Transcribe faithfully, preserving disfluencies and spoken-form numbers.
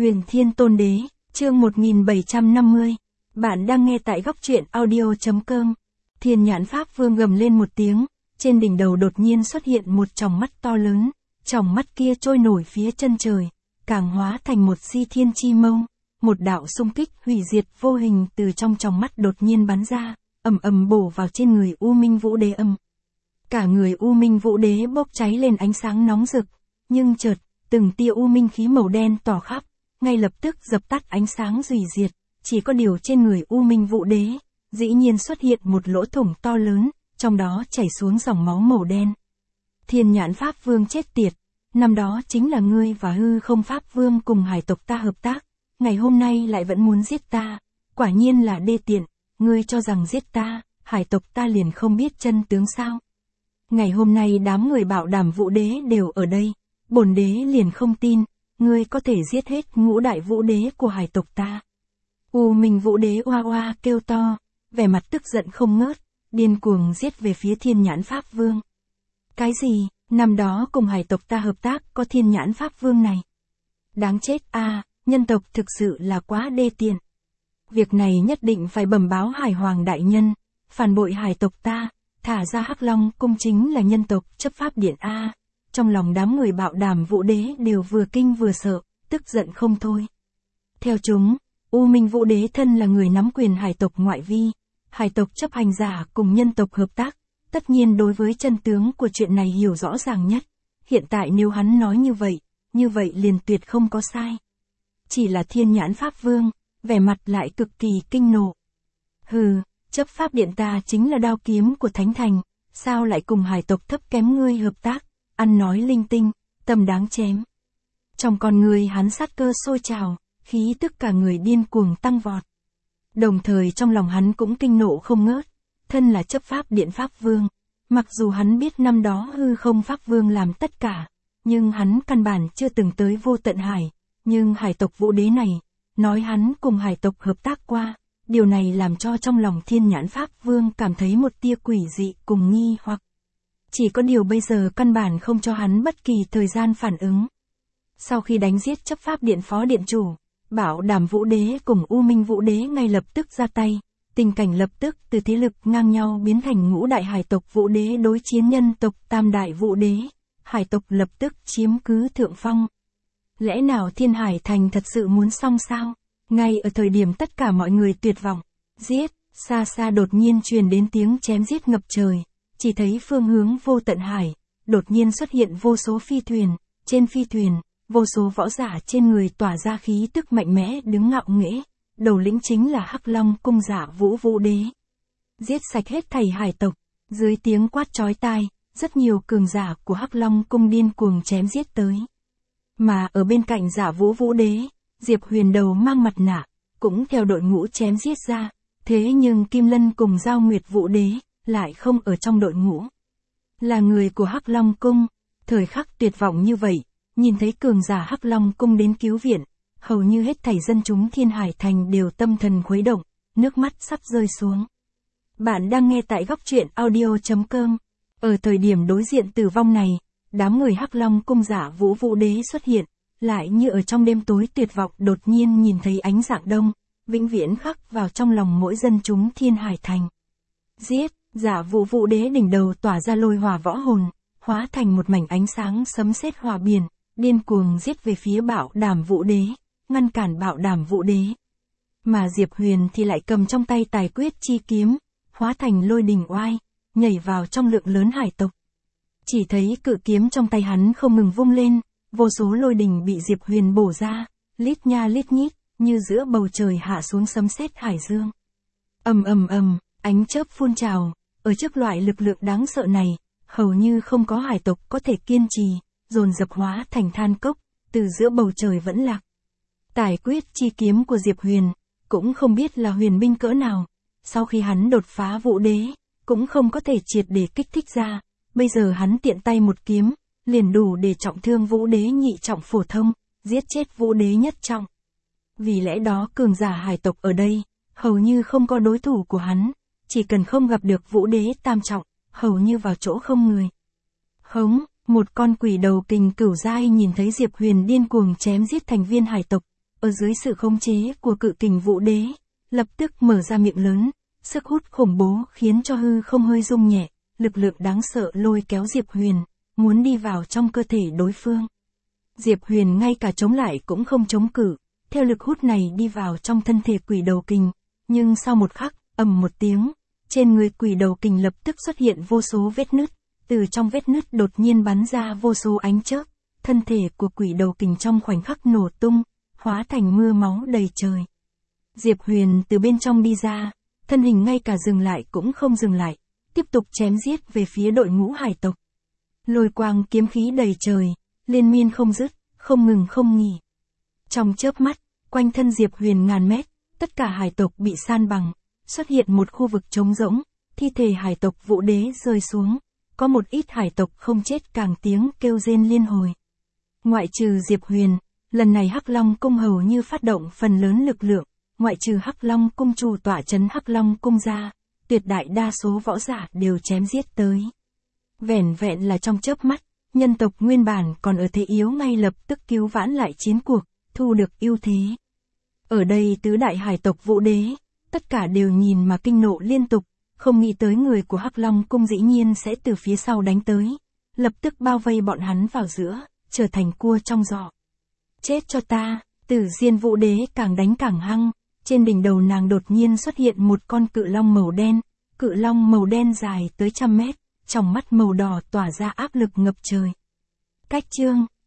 Huyền Thiên Tôn Đế, chương một nghìn bảy trăm năm mươi. Bạn đang nghe tại góc truyện audio.com. Thiên Nhãn Pháp Vương gầm lên một tiếng, trên đỉnh đầu đột nhiên xuất hiện một tròng mắt to lớn, tròng mắt kia trôi nổi phía chân trời, càng hóa thành một si thiên chi mâu, một đạo xung kích hủy diệt vô hình từ trong tròng mắt đột nhiên bắn ra, ầm ầm bổ vào trên người U Minh Vũ Đế âm. Cả người U Minh Vũ Đế bốc cháy lên ánh sáng nóng rực, nhưng chợt, từng tia U Minh khí màu đen tỏa khắp, ngay lập tức dập tắt ánh sáng hủy diệt, chỉ có điều trên người U Minh Vũ Đế, dĩ nhiên xuất hiện một lỗ thủng to lớn, trong đó chảy xuống dòng máu màu đen. Thiên Nhãn Pháp Vương chết tiệt, năm đó chính là ngươi và Hư Không Pháp Vương cùng hải tộc ta hợp tác, ngày hôm nay lại vẫn muốn giết ta, quả nhiên là đê tiện, ngươi cho rằng giết ta, hải tộc ta liền không biết chân tướng sao? Ngày hôm nay đám người bảo đảm Vũ Đế đều ở đây, bổn đế liền không tin, ngươi có thể giết hết ngũ đại Vũ Đế của hải tộc ta. U Minh Vũ Đế oa oa kêu to, vẻ mặt tức giận không ngớt, điên cuồng giết về phía Thiên Nhãn Pháp Vương. Cái gì, năm đó cùng hải tộc ta hợp tác có Thiên Nhãn Pháp Vương này? Đáng chết a, à, nhân tộc thực sự là quá đê tiện. Việc này nhất định phải bẩm báo Hải Hoàng đại nhân, phản bội hải tộc ta, thả ra Hắc Long cung chính là nhân tộc chấp pháp điện a. À. Trong lòng đám người bạo đàm Vũ Đế đều vừa kinh vừa sợ, tức giận không thôi. Theo chúng, U Minh Vũ Đế thân là người nắm quyền hải tộc ngoại vi, hải tộc chấp hành giả cùng nhân tộc hợp tác, tất nhiên đối với chân tướng của chuyện này hiểu rõ ràng nhất. Hiện tại nếu hắn nói như vậy, như vậy liền tuyệt không có sai. Chỉ là Thiên Nhãn Pháp Vương, vẻ mặt lại cực kỳ kinh nộ. Hừ, chấp pháp điện ta chính là đao kiếm của Thánh Thành, sao lại cùng hải tộc thấp kém ngươi hợp tác? Ăn nói linh tinh, tâm đáng chém. Trong con người hắn sát cơ sôi trào, khí tức cả người điên cuồng tăng vọt. Đồng thời trong lòng hắn cũng kinh nộ không ngớt, thân là chấp pháp điện Pháp Vương, mặc dù hắn biết năm đó Hư Không Pháp Vương làm tất cả, nhưng hắn căn bản chưa từng tới Vô Tận Hải, nhưng hải tộc Vũ Đế này, nói hắn cùng hải tộc hợp tác qua, điều này làm cho trong lòng Thiên Nhãn Pháp Vương cảm thấy một tia quỷ dị cùng nghi hoặc. Chỉ có điều bây giờ căn bản không cho hắn bất kỳ thời gian phản ứng. Sau khi đánh giết chấp pháp điện phó điện chủ, bảo đảm Vũ Đế cùng U Minh Vũ Đế ngay lập tức ra tay, tình cảnh lập tức từ thế lực ngang nhau biến thành ngũ đại hải tộc Vũ Đế đối chiến nhân tộc tam đại Vũ Đế, hải tộc lập tức chiếm cứ thượng phong. Lẽ nào Thiên Hải Thành thật sự muốn xong sao? Ngay ở thời điểm tất cả mọi người tuyệt vọng, giết, xa xa đột nhiên truyền đến tiếng chém giết ngập trời. Chỉ thấy phương hướng Vô Tận Hải, đột nhiên xuất hiện vô số phi thuyền, trên phi thuyền, vô số võ giả trên người tỏa ra khí tức mạnh mẽ đứng ngạo nghễ, đầu lĩnh chính là Hắc Long cung giả Vũ Vũ Đế. Giết sạch hết thảy hải tộc, dưới tiếng quát chói tai, rất nhiều cường giả của Hắc Long cung điên cuồng chém giết tới. Mà ở bên cạnh giả Vũ Vũ Đế, Diệp Huyền đầu mang mặt nạ, cũng theo đội ngũ chém giết ra, thế nhưng Kim Lân cùng Giao Nguyệt Vũ Đế lại không ở trong đội ngũ. Là người của Hắc Long cung, thời khắc tuyệt vọng như vậy, nhìn thấy cường giả Hắc Long cung đến cứu viện, hầu như hết thảy dân chúng Thiên Hải Thành đều tâm thần khuấy động, nước mắt sắp rơi xuống. Bạn đang nghe tại góc truyện audio.com. Ở thời điểm đối diện tử vong này, đám người Hắc Long cung giả Vũ Vũ Đế xuất hiện, lại như ở trong đêm tối tuyệt vọng đột nhiên nhìn thấy ánh dạng đông, vĩnh viễn khắc vào trong lòng mỗi dân chúng Thiên Hải Thành. Giết! Giả Vũ Vũ Đế đỉnh đầu tỏa ra lôi hỏa võ hồn, hóa thành một mảnh ánh sáng sấm sét hỏa biển, điên cuồng giết về phía Bảo Đảm Vũ Đế, ngăn cản Bảo Đảm Vũ Đế. Mà Diệp Huyền thì lại cầm trong tay Tài Quyết chi kiếm, hóa thành lôi đình oai, nhảy vào trong lượng lớn hải tộc. Chỉ thấy cự kiếm trong tay hắn không ngừng vung lên, vô số lôi đình bị Diệp Huyền bổ ra, lít nha lít nhít, như giữa bầu trời hạ xuống sấm sét hải dương. Ầm ầm ầm, ánh chớp phun trào. Ở trước loại lực lượng đáng sợ này, hầu như không có hải tộc có thể kiên trì, dồn dập hóa thành than cốc, từ giữa bầu trời vẫn lạc. Tài Quyết chi kiếm của Diệp Huyền, cũng không biết là huyền binh cỡ nào, sau khi hắn đột phá Vũ Đế, cũng không có thể triệt để kích thích ra, bây giờ hắn tiện tay một kiếm, liền đủ để trọng thương Vũ Đế nhị trọng phổ thông, giết chết Vũ Đế nhất trọng. Vì lẽ đó cường giả hải tộc ở đây, hầu như không có đối thủ của hắn. Chỉ cần không gặp được Vũ Đế tam trọng, hầu như vào chỗ không người. Hống, một con quỷ đầu kình cửu giai nhìn thấy Diệp Huyền điên cuồng chém giết thành viên hải tộc, ở dưới sự khống chế của cự kình Vũ Đế, lập tức mở ra miệng lớn, sức hút khủng bố khiến cho hư không hơi rung nhẹ, lực lượng đáng sợ lôi kéo Diệp Huyền, muốn đi vào trong cơ thể đối phương. Diệp Huyền ngay cả chống lại cũng không chống cự, theo lực hút này đi vào trong thân thể quỷ đầu kình, nhưng sau một khắc, ầm một tiếng, trên người quỷ đầu kình lập tức xuất hiện vô số vết nứt, từ trong vết nứt đột nhiên bắn ra vô số ánh chớp, thân thể của quỷ đầu kình trong khoảnh khắc nổ tung, hóa thành mưa máu đầy trời. Diệp Huyền từ bên trong đi ra, thân hình ngay cả dừng lại cũng không dừng lại, tiếp tục chém giết về phía đội ngũ hải tộc. Lôi quang kiếm khí đầy trời, liên miên không dứt, không ngừng không nghỉ. Trong chớp mắt, quanh thân Diệp Huyền ngàn mét, tất cả hải tộc bị san bằng, xuất hiện một khu vực trống rỗng, thi thể hải tộc Vũ Đế rơi xuống, có một ít hải tộc không chết càng tiếng kêu rên liên hồi. Ngoại trừ Diệp Huyền, lần này Hắc Long cung hầu như phát động phần lớn lực lượng, ngoại trừ Hắc Long cung chủ tọa trấn Hắc Long cung ra, tuyệt đại đa số võ giả đều chém giết tới. Vẻn vẹn là trong chớp mắt, nhân tộc nguyên bản còn ở thế yếu ngay lập tức cứu vãn lại chiến cuộc, thu được ưu thế. Ở đây tứ đại hải tộc Vũ Đế, tất cả đều nhìn mà kinh nộ liên tục, không nghĩ tới người của Hắc Long cung dĩ nhiên sẽ từ phía sau đánh tới, lập tức bao vây bọn hắn vào giữa, trở thành cua trong giỏ. Chết cho ta, Tử Diên Vũ Đế càng đánh càng hăng, trên đỉnh đầu nàng đột nhiên xuất hiện một con cự long màu đen, cự long màu đen dài tới trăm mét, trong mắt màu đỏ tỏa ra áp lực ngập trời. Cách chương